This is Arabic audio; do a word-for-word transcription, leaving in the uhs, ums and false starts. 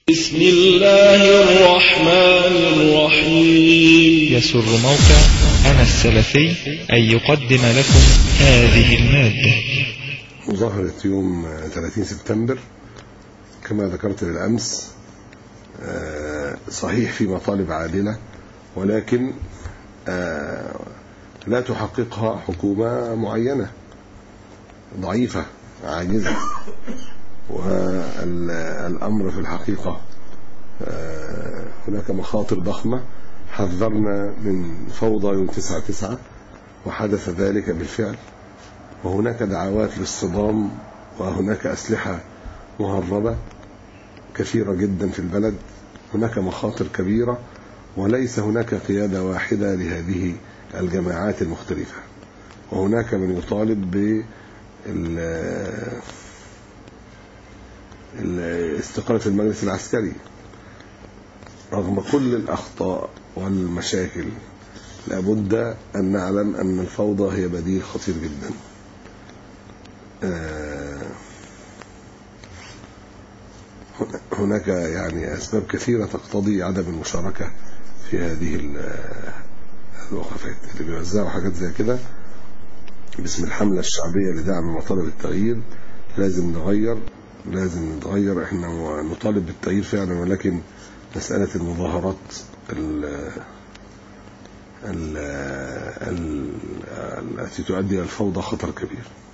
بسم الله الرحمن الرحيم. يسر موقع أنا السلفي أن يقدم لكم هذه المادة. ظهرت يوم ثلاثين سبتمبر كما ذكرت بالأمس، صحيح في مطالب عادلة، ولكن لا تحققها حكومة معينة ضعيفة عاجزة، والأمر في الحقيقة هناك مخاطر ضخمة. حذرنا من فوضى يوم تسعة تسعة وحدث ذلك بالفعل، وهناك دعوات للصدام، وهناك أسلحة مهربة كثيرة جدا في البلد. هناك مخاطر كبيرة، وليس هناك قيادة واحدة لهذه الجماعات المختلفة، وهناك من يطالب باستقالة المجلس العسكري. رغم كل الأخطاء والمشاكل، لابد أن نعلم أن الفوضى هي بديل خطير جدا. هناك يعني أسباب كثيرة تقتضي عدم المشاركة في هذه الوقفات اللي بيوزعوا حاجات زي كده باسم الحملة الشعبية لدعم مطالب التغيير. لازم نغير، لازم نتغير. احنا نطالب بالتغيير فعلا، ولكن مسألة المظاهرات التي تؤدي إلى الفوضى خطر كبير.